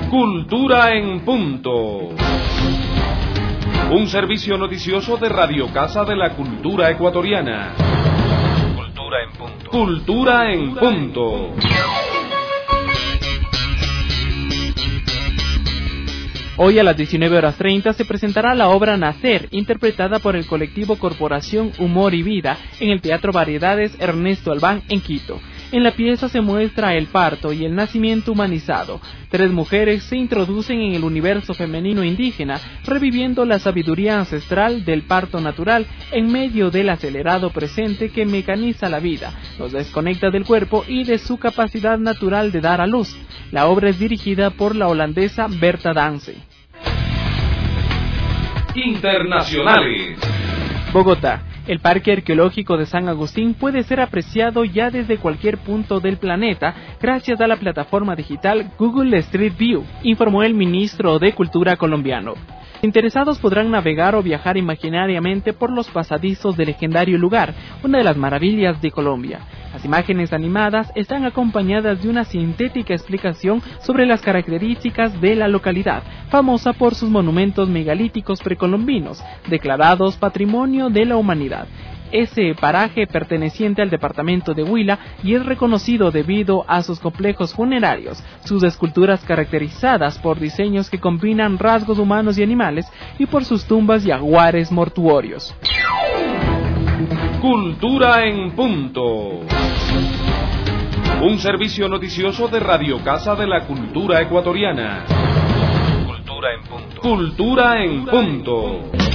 Cultura en Punto. Un servicio noticioso de Radio Casa de la Cultura Ecuatoriana. Cultura en Punto. Cultura en Punto. Hoy a las 19:30 se presentará la obra Nacer, interpretada por el colectivo Corporación Humor y Vida en el Teatro Variedades Ernesto Albán en Quito. En la pieza se muestra el parto y el nacimiento humanizado. 3 mujeres se introducen en el universo femenino indígena, reviviendo la sabiduría ancestral del parto natural en medio del acelerado presente que mecaniza la vida, nos desconecta del cuerpo y de su capacidad natural de dar a luz. La obra es dirigida por la holandesa Berta Dance. Internacionales. Bogotá. El Parque Arqueológico de San Agustín puede ser apreciado ya desde cualquier punto del planeta gracias a la plataforma digital Google Street View, informó el ministro de Cultura colombiano. Interesados podrán navegar o viajar imaginariamente por los pasadizos del legendario lugar, una de las maravillas de Colombia. Las imágenes animadas están acompañadas de una sintética explicación sobre las características de la localidad, famosa por sus monumentos megalíticos precolombinos, declarados Patrimonio de la Humanidad. Ese paraje perteneciente al departamento de Huila y es reconocido debido a sus complejos funerarios, sus esculturas caracterizadas por diseños que combinan rasgos humanos y animales y por sus tumbas y ajuares mortuorios. Cultura en Punto. Un servicio noticioso de Radio Casa de la Cultura Ecuatoriana. Cultura en Punto. Cultura en Punto.